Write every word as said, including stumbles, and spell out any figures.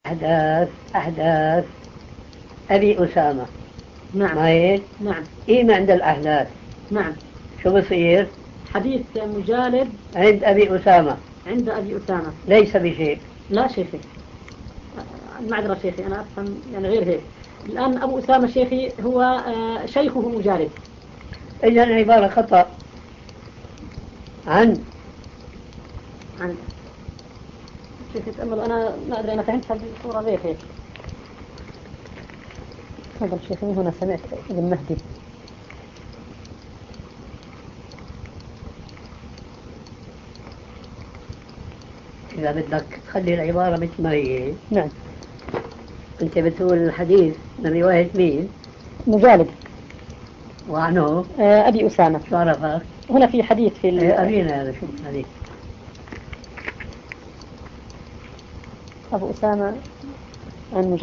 أحداث أحداث أبي أسامة. نعم. ما هيك؟ نعم. إيه عند الأحداث؟ نعم. شو بصير؟ حديث مجالد عند أبي أسامة. عند أبي أسامة ليس بشيء. لا شيخي، المعذرة شيخي، أنا أفهم يعني غير هيك. الآن أبو أسامة شيخي هو شيخه مجالد. إذن العبارة خطأ. عن عن شيخي تأمل، أنا ما أدري، أنا فهمت هذه الصورة غير هيك. تفضل شيخي، هنا سمعت ابن مهدي. إذا بدك تخلي العبارة مثل ما هي. نعم. أنت بتقول الحديث من رواية مين؟ مجالد. وعنه آه أبي أسامة. شو عرفك؟ هنا في حديث في ال... أرينا هذا شو الحديث. أبو أسامة عن